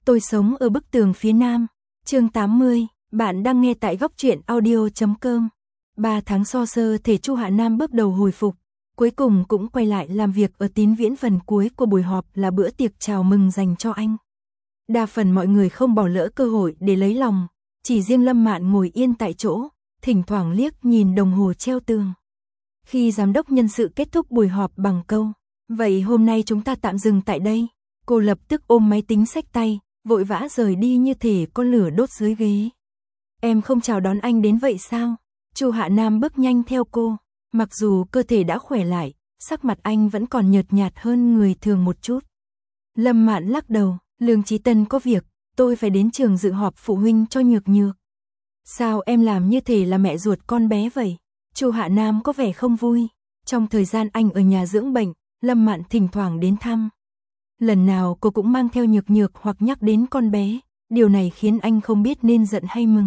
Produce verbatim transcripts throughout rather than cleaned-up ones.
Tôi sống ở bức tường phía nam. Chương tám mươi, bạn đang nghe tại góc truyện audio chấm com. Ba tháng so sơ thể Chu Hạ Nam bước đầu hồi phục, cuối cùng cũng quay lại làm việc ở Tín Viễn. Phần cuối của buổi họp là bữa tiệc chào mừng dành cho anh. Đa phần mọi người không bỏ lỡ cơ hội để lấy lòng, chỉ riêng Lâm Mạn ngồi yên tại chỗ, thỉnh thoảng liếc nhìn đồng hồ treo tường. Khi giám đốc nhân sự kết thúc buổi họp bằng câu, vậy hôm nay chúng ta tạm dừng tại đây, cô lập tức ôm máy tính xách tay, vội vã rời đi như thể có lửa đốt dưới ghế. Em không chào đón anh đến vậy sao? Chu Hạ Nam bước nhanh theo cô, mặc dù cơ thể đã khỏe lại, sắc mặt anh vẫn còn nhợt nhạt hơn người thường một chút. Lâm Mạn lắc đầu, Lương Chí Tân có việc, tôi phải đến trường dự họp phụ huynh cho Nhược Nhược. Sao em làm như thể là mẹ ruột con bé vậy? Chu Hạ Nam có vẻ không vui. Trong thời gian anh ở nhà dưỡng bệnh, Lâm Mạn thỉnh thoảng đến thăm. Lần nào cô cũng mang theo Nhược Nhược hoặc nhắc đến con bé, điều này khiến anh không biết nên giận hay mừng.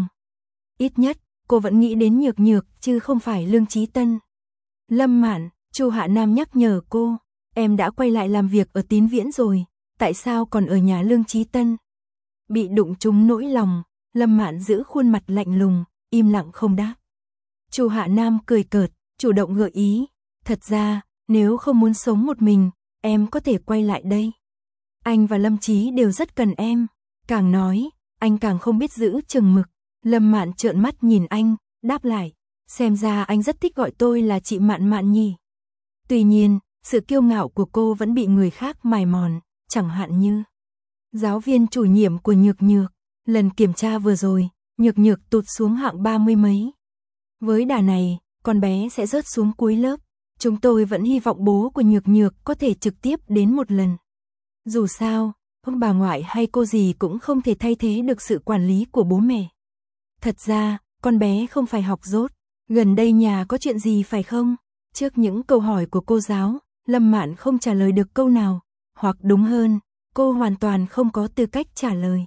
Ít nhất, cô vẫn nghĩ đến Nhược Nhược chứ không phải Lương Chí Tân. Lâm Mạn, Chu Hạ Nam nhắc nhở cô, em đã quay lại làm việc ở Tín Viễn rồi, tại sao còn ở nhà Lương Chí Tân? Bị đụng trúng nỗi lòng, Lâm Mạn giữ khuôn mặt lạnh lùng, im lặng không đáp. Chu Hạ Nam cười cợt, chủ động gợi ý, thật ra, nếu không muốn sống một mình, em có thể quay lại đây. Anh và Lâm Chí đều rất cần em. Càng nói, anh càng không biết giữ chừng mực. Lâm Mạn trợn mắt nhìn anh, đáp lại, xem ra anh rất thích gọi tôi là chị Mạn Mạn nhỉ. Tuy nhiên, sự kiêu ngạo của cô vẫn bị người khác mài mòn, chẳng hạn như giáo viên chủ nhiệm của Nhược Nhược. Lần kiểm tra vừa rồi, Nhược Nhược tụt xuống hạng ba mươi mấy. Với đà này, con bé sẽ rớt xuống cuối lớp. Chúng tôi vẫn hy vọng bố của Nhược Nhược có thể trực tiếp đến một lần. Dù sao, ông bà ngoại hay cô gì cũng không thể thay thế được sự quản lý của bố mẹ. Thật ra, con bé không phải học dốt. Gần đây nhà có chuyện gì phải không? Trước những câu hỏi của cô giáo, Lâm Mạn không trả lời được câu nào. Hoặc đúng hơn, cô hoàn toàn không có tư cách trả lời.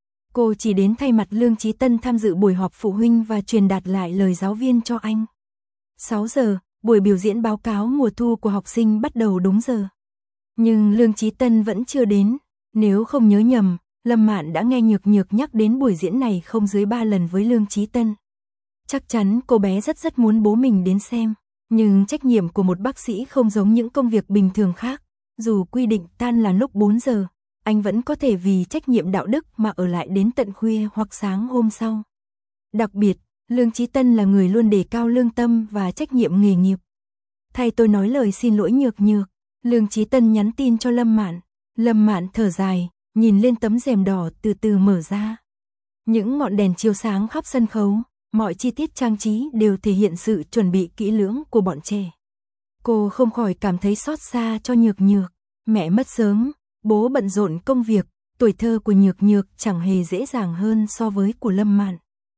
Cô chỉ đến thay mặt Lương Chí Tân tham dự buổi họp phụ huynh và truyền đạt lại lời giáo viên cho anh. sáu giờ, buổi biểu diễn báo cáo mùa thu của học sinh bắt đầu đúng giờ. Nhưng Lương Chí Tân vẫn chưa đến. Nếu không nhớ nhầm, Lâm Mạn đã nghe Nhược Nhược nhắc đến buổi diễn này không dưới ba lần với Lương Chí Tân. Chắc chắn cô bé rất rất muốn bố mình đến xem. Nhưng trách nhiệm của một bác sĩ không giống những công việc bình thường khác. Dù quy định tan là lúc bốn giờ, anh vẫn có thể vì trách nhiệm đạo đức mà ở lại đến tận khuya hoặc sáng hôm sau. Đặc biệt, Lương Chí Tân là người luôn đề cao lương tâm và trách nhiệm nghề nghiệp. Thay tôi nói lời xin lỗi Nhược Nhược, Lương Chí Tân nhắn tin cho Lâm Mạn. Lâm Mạn thở dài, nhìn lên tấm rèm đỏ từ từ mở ra. Những ngọn đèn chiếu sáng khắp sân khấu, mọi chi tiết trang trí đều thể hiện sự chuẩn bị kỹ lưỡng của bọn trẻ. Cô không khỏi cảm thấy xót xa cho Nhược Nhược. Mẹ mất sớm, bố bận rộn công việc, tuổi thơ của Nhược Nhược chẳng hề dễ dàng hơn so với của Lâm Mạn.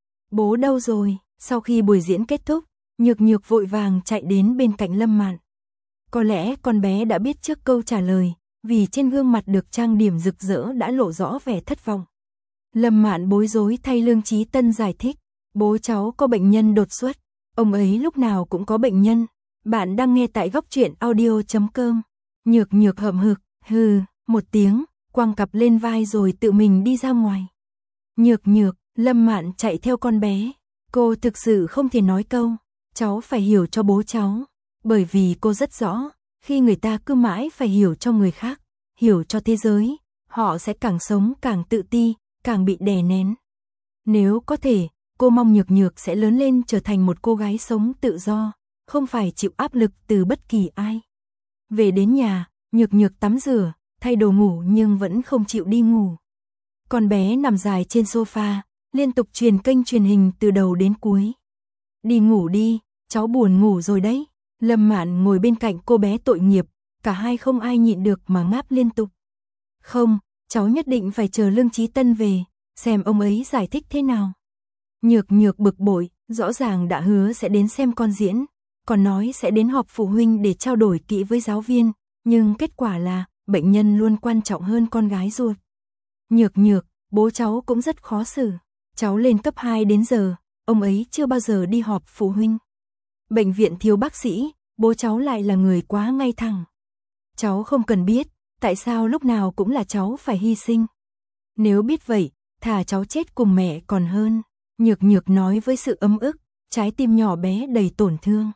Bố đâu rồi? Sau khi buổi diễn kết thúc, Nhược Nhược vội vàng chạy đến bên cạnh Lâm Mạn. Có lẽ con bé đã biết trước câu trả lời, vì trên gương mặt được trang điểm rực rỡ đã lộ rõ vẻ thất vọng. Lâm Mạn bối rối thay Lương Chí Tân giải thích, bố cháu có bệnh nhân đột xuất, ông ấy lúc nào cũng có bệnh nhân. Bạn đang nghe tại góc truyện audio chấm com. Nhược Nhược hậm hực, hừ, một tiếng, quăng cặp lên vai rồi tự mình đi ra ngoài. Nhược Nhược, Lâm Mạn chạy theo con bé. Cô thực sự không thể nói câu, cháu phải hiểu cho bố cháu. Bởi vì cô rất rõ, khi người ta cứ mãi phải hiểu cho người khác, hiểu cho thế giới, họ sẽ càng sống càng tự ti, càng bị đè nén. Nếu có thể, cô mong Nhược Nhược sẽ lớn lên trở thành một cô gái sống tự do, không phải chịu áp lực từ bất kỳ ai. Về đến nhà, Nhược Nhược tắm rửa, thay đồ ngủ nhưng vẫn không chịu đi ngủ. Con bé nằm dài trên sofa, liên tục truyền kênh truyền hình từ đầu đến cuối. Đi ngủ đi, cháu buồn ngủ rồi đấy. Lâm Mạn ngồi bên cạnh cô bé tội nghiệp, cả hai không ai nhịn được mà ngáp liên tục. Không, cháu nhất định phải chờ Lương Chí Tân về, xem ông ấy giải thích thế nào. Nhược Nhược bực bội, rõ ràng đã hứa sẽ đến xem con diễn, còn nói sẽ đến họp phụ huynh để trao đổi kỹ với giáo viên, nhưng kết quả là bệnh nhân luôn quan trọng hơn con gái ruột. Nhược Nhược, bố cháu cũng rất khó xử. Cháu lên cấp hai đến giờ, ông ấy chưa bao giờ đi họp phụ huynh. Bệnh viện thiếu bác sĩ, bố cháu lại là người quá ngay thẳng. Cháu không cần biết, tại sao lúc nào cũng là cháu phải hy sinh. Nếu biết vậy, thà cháu chết cùng mẹ còn hơn. Nhược Nhược nói với sự ấm ức, trái tim nhỏ bé đầy tổn thương.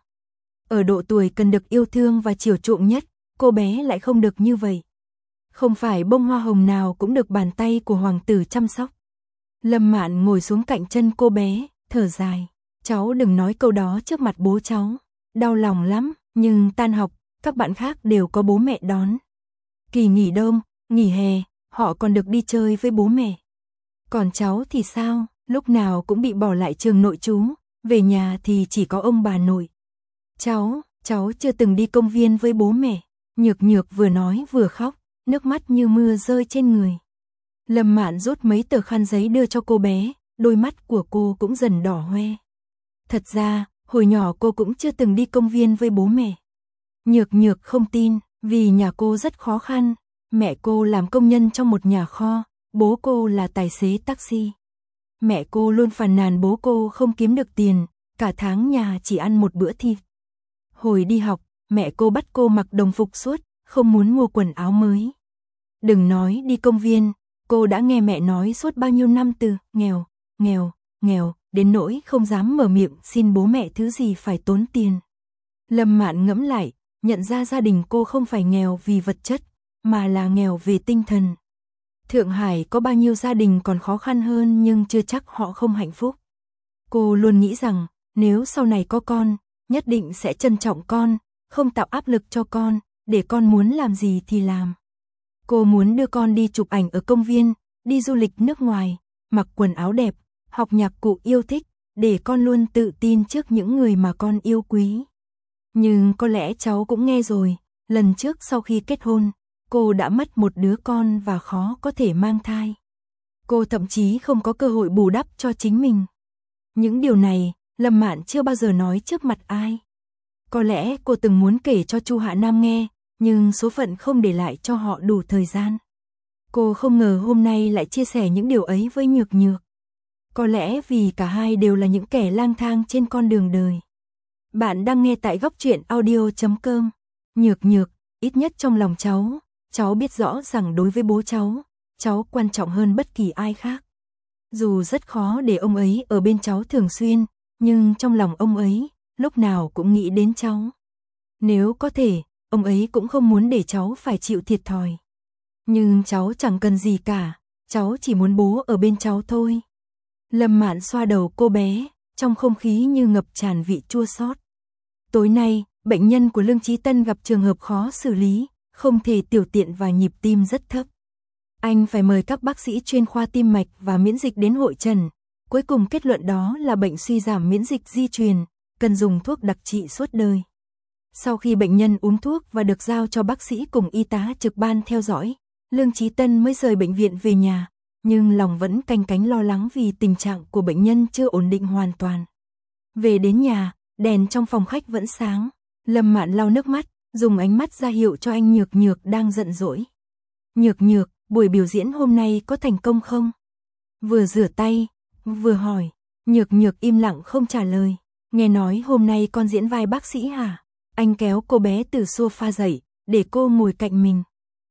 Ở độ tuổi cần được yêu thương và chiều chuộng nhất, cô bé lại không được như vậy. Không phải bông hoa hồng nào cũng được bàn tay của hoàng tử chăm sóc. Lâm Mạn ngồi xuống cạnh chân cô bé, thở dài. Cháu đừng nói câu đó trước mặt bố cháu. Đau lòng lắm, nhưng tan học, các bạn khác đều có bố mẹ đón. Kỳ nghỉ đông, nghỉ hè, họ còn được đi chơi với bố mẹ. Còn cháu thì sao, lúc nào cũng bị bỏ lại trường nội trú, về nhà thì chỉ có ông bà nội. Cháu, cháu chưa từng đi công viên với bố mẹ. Nhược Nhược vừa nói vừa khóc, nước mắt như mưa rơi trên người. Lâm Mạn rút mấy tờ khăn giấy đưa cho cô bé, đôi mắt của cô cũng dần đỏ hoe. Thật ra, hồi nhỏ cô cũng chưa từng đi công viên với bố mẹ. Nhược Nhược không tin, vì nhà cô rất khó khăn. Mẹ cô làm công nhân trong một nhà kho, bố cô là tài xế taxi. Mẹ cô luôn phàn nàn bố cô không kiếm được tiền, cả tháng nhà chỉ ăn một bữa thịt. Hồi đi học, mẹ cô bắt cô mặc đồng phục suốt, không muốn mua quần áo mới. Đừng nói đi công viên, cô đã nghe mẹ nói suốt bao nhiêu năm từ nghèo, nghèo, nghèo, đến nỗi không dám mở miệng xin bố mẹ thứ gì phải tốn tiền. Lâm Mạn ngẫm lại, nhận ra gia đình cô không phải nghèo vì vật chất, mà là nghèo về tinh thần. Thượng Hải có bao nhiêu gia đình còn khó khăn hơn nhưng chưa chắc họ không hạnh phúc. Cô luôn nghĩ rằng, nếu sau này có con, nhất định sẽ trân trọng con, không tạo áp lực cho con, để con muốn làm gì thì làm. Cô muốn đưa con đi chụp ảnh ở công viên, đi du lịch nước ngoài, mặc quần áo đẹp, học nhạc cụ yêu thích, để con luôn tự tin trước những người mà con yêu quý. Nhưng có lẽ cháu cũng nghe rồi, lần trước sau khi kết hôn, cô đã mất một đứa con và khó có thể mang thai. Cô thậm chí không có cơ hội bù đắp cho chính mình. Những điều này, Lâm Mạn chưa bao giờ nói trước mặt ai. Có lẽ cô từng muốn kể cho Chu Hạ Nam nghe, nhưng số phận không để lại cho họ đủ thời gian. Cô không ngờ hôm nay lại chia sẻ những điều ấy với Nhược Nhược. Có lẽ vì cả hai đều là những kẻ lang thang trên con đường đời. Bạn đang nghe tại góc truyện audio chấm com. Nhược Nhược, ít nhất trong lòng cháu, cháu biết rõ rằng đối với bố cháu, cháu quan trọng hơn bất kỳ ai khác. Dù rất khó để ông ấy ở bên cháu thường xuyên, nhưng trong lòng ông ấy, lúc nào cũng nghĩ đến cháu. Nếu có thể, ông ấy cũng không muốn để cháu phải chịu thiệt thòi. Nhưng cháu chẳng cần gì cả, cháu chỉ muốn bố ở bên cháu thôi. Lâm Mạn xoa đầu cô bé, trong không khí như ngập tràn vị chua xót. Tối nay, bệnh nhân của Lương Chí Tân gặp trường hợp khó xử lý, không thể tiểu tiện và nhịp tim rất thấp. Anh phải mời các bác sĩ chuyên khoa tim mạch và miễn dịch đến hội trần. Cuối cùng kết luận đó là bệnh suy giảm miễn dịch di truyền, cần dùng thuốc đặc trị suốt đời. Sau khi bệnh nhân uống thuốc và được giao cho bác sĩ cùng y tá trực ban theo dõi, Lương Chí Tân mới rời bệnh viện về nhà, nhưng lòng vẫn canh cánh lo lắng vì tình trạng của bệnh nhân chưa ổn định hoàn toàn. Về đến nhà, đèn trong phòng khách vẫn sáng, Lâm Mạn lau nước mắt, dùng ánh mắt ra hiệu cho anh Nhược Nhược đang giận dỗi. Nhược Nhược, buổi biểu diễn hôm nay có thành công không? Vừa rửa tay, vừa hỏi, Nhược Nhược im lặng không trả lời. Nghe nói hôm nay con diễn vai bác sĩ hả? Anh kéo cô bé từ sofa dậy, để cô ngồi cạnh mình.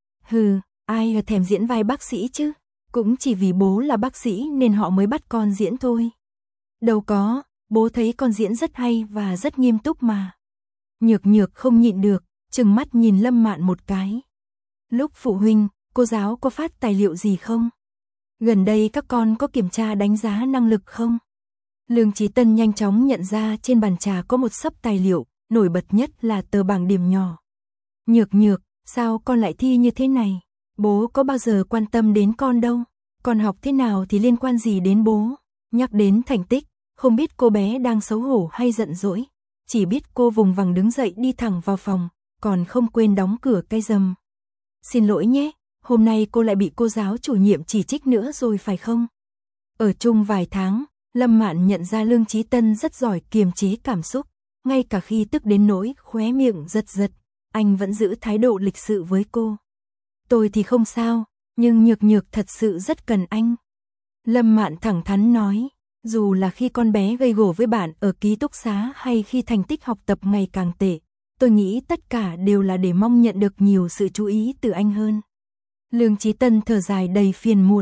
Hừ, ai thèm diễn vai bác sĩ chứ? Cũng chỉ vì bố là bác sĩ nên họ mới bắt con diễn thôi. Đâu có, bố thấy con diễn rất hay và rất nghiêm túc mà. Nhược Nhược không nhịn được, trừng mắt nhìn Lâm Mạn một cái. Lúc phụ huynh, cô giáo có phát tài liệu gì không? Gần đây các con có kiểm tra đánh giá năng lực không? Lương Chí Tân nhanh chóng nhận ra trên bàn trà có một xấp tài liệu, nổi bật nhất là tờ bảng điểm nhỏ. Nhược Nhược, sao con lại thi như thế này? Bố có bao giờ quan tâm đến con đâu. Con học thế nào thì liên quan gì đến bố? Nhắc đến thành tích, không biết cô bé đang xấu hổ hay giận dỗi. Chỉ biết cô vùng vằng đứng dậy đi thẳng vào phòng, còn không quên đóng cửa cây rầm. Xin lỗi nhé, hôm nay cô lại bị cô giáo chủ nhiệm chỉ trích nữa rồi phải không? Ở chung vài tháng, Lâm Mạn nhận ra Lương Chí Tân rất giỏi kiềm chế cảm xúc, ngay cả khi tức đến nỗi khóe miệng giật giật, anh vẫn giữ thái độ lịch sự với cô. Tôi thì không sao, nhưng Nhược Nhược thật sự rất cần anh. Lâm Mạn thẳng thắn nói, dù là khi con bé gây gổ với bạn ở ký túc xá hay khi thành tích học tập ngày càng tệ, tôi nghĩ tất cả đều là để mong nhận được nhiều sự chú ý từ anh hơn. Lương Chí Tân thở dài đầy phiền muộn,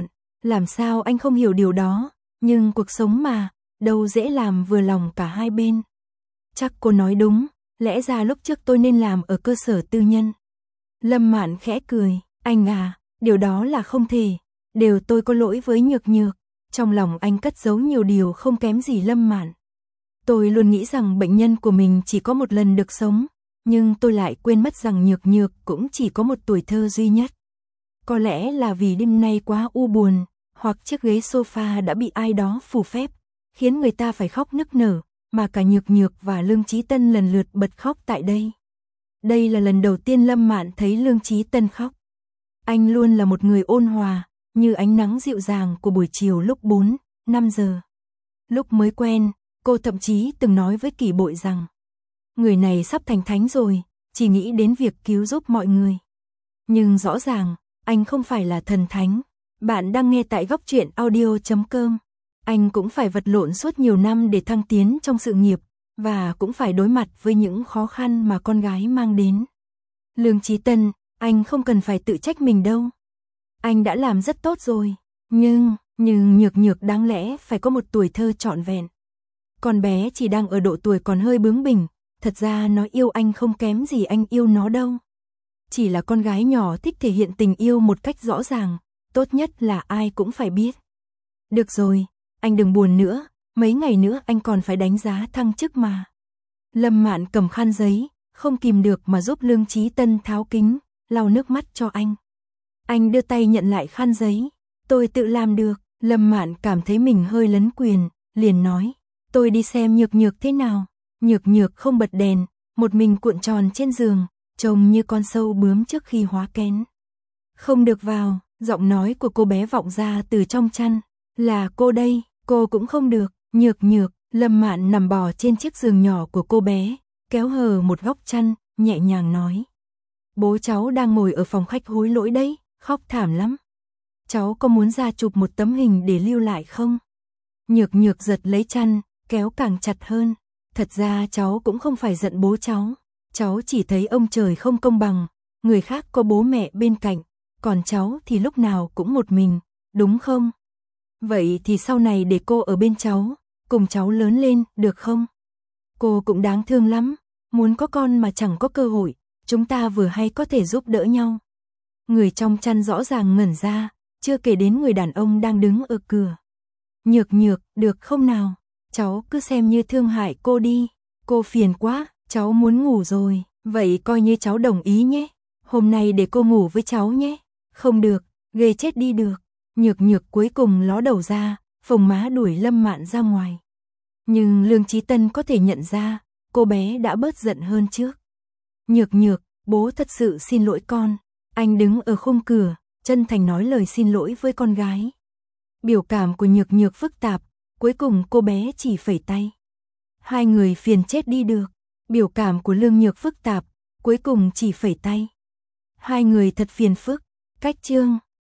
Làm sao anh không hiểu điều đó, nhưng cuộc sống mà, đâu dễ làm vừa lòng cả hai bên. Chắc cô nói đúng, lẽ ra lúc trước tôi nên làm ở cơ sở tư nhân. Lâm Mạn khẽ cười, anh à, điều đó là không thể, đều tôi có lỗi với Nhược Nhược. Trong lòng anh cất giấu nhiều điều không kém gì Lâm Mạn. Tôi luôn nghĩ rằng bệnh nhân của mình chỉ có một lần được sống, nhưng tôi lại quên mất rằng Nhược Nhược cũng chỉ có một tuổi thơ duy nhất. Có lẽ là vì đêm nay quá u buồn, hoặc chiếc ghế sofa đã bị ai đó phù phép, khiến người ta phải khóc nức nở, mà cả Nhược Nhược và Lương Chí Tân lần lượt bật khóc tại đây. Đây là lần đầu tiên Lâm Mạn thấy Lương Chí Tân khóc. Anh luôn là một người ôn hòa, như ánh nắng dịu dàng của buổi chiều lúc bốn, năm giờ. Lúc mới quen, cô thậm chí từng nói với Kỷ Bội rằng, người này sắp thành thánh rồi, chỉ nghĩ đến việc cứu giúp mọi người. Nhưng rõ ràng, anh không phải là thần thánh. Bạn đang nghe tại góc truyện audio chấm com. Anh cũng phải vật lộn suốt nhiều năm để thăng tiến trong sự nghiệp, và cũng phải đối mặt với những khó khăn mà con gái mang đến. Lương Chí Tân, anh không cần phải tự trách mình đâu. Anh đã làm rất tốt rồi, nhưng, nhưng Nhược Nhược đáng lẽ phải có một tuổi thơ trọn vẹn. Con bé chỉ đang ở độ tuổi còn hơi bướng bỉnh, thật ra nó yêu anh không kém gì anh yêu nó đâu. Chỉ là con gái nhỏ thích thể hiện tình yêu một cách rõ ràng, tốt nhất là ai cũng phải biết. Được rồi, anh đừng buồn nữa, mấy ngày nữa anh còn phải đánh giá thăng chức mà. Lâm Mạn cầm khăn giấy, không kìm được mà giúp Lương Chí Tân tháo kính, lau nước mắt cho anh. Anh đưa tay nhận lại khăn giấy, tôi tự làm được. Lâm Mạn cảm thấy mình hơi lấn quyền, liền nói, tôi đi xem Nhược Nhược thế nào. Nhược Nhược không bật đèn, một mình cuộn tròn trên giường, trông như con sâu bướm trước khi hóa kén. Không được vào, giọng nói của cô bé vọng ra từ trong chăn, là cô đây, cô cũng không được. Nhược Nhược, Lâm Mạn nằm bò trên chiếc giường nhỏ của cô bé, kéo hờ một góc chăn, nhẹ nhàng nói, bố cháu đang ngồi ở phòng khách hối lỗi đấy, khóc thảm lắm. Cháu có muốn ra chụp một tấm hình để lưu lại không? Nhược Nhược giật lấy chăn, kéo càng chặt hơn. Thật ra cháu cũng không phải giận bố cháu. Cháu chỉ thấy ông trời không công bằng. Người khác có bố mẹ bên cạnh, còn cháu thì lúc nào cũng một mình, đúng không? Vậy thì sau này để cô ở bên cháu, cùng cháu lớn lên, được không? Cô cũng đáng thương lắm, muốn có con mà chẳng có cơ hội, chúng ta vừa hay có thể giúp đỡ nhau. Người trong chăn rõ ràng ngẩn ra, chưa kể đến người đàn ông đang đứng ở cửa. Nhược Nhược, được không nào? Cháu cứ xem như thương hại cô đi. Cô phiền quá, cháu muốn ngủ rồi. Vậy coi như cháu đồng ý nhé. Hôm nay để cô ngủ với cháu nhé. Không được, ghê chết đi được. Nhược Nhược cuối cùng ló đầu ra, phồng má đuổi Lâm Mạn ra ngoài. Nhưng Lương Chí Tân có thể nhận ra, cô bé đã bớt giận hơn trước. Nhược Nhược, bố thật sự xin lỗi con. Anh đứng ở khung cửa, chân thành nói lời xin lỗi với con gái. Biểu cảm của Nhược Nhược phức tạp, cuối cùng cô bé chỉ phẩy tay. Hai người phiền chết đi được. Biểu cảm của Lương Nhược phức tạp, cuối cùng chỉ phẩy tay. Hai người thật phiền phức. Cách chương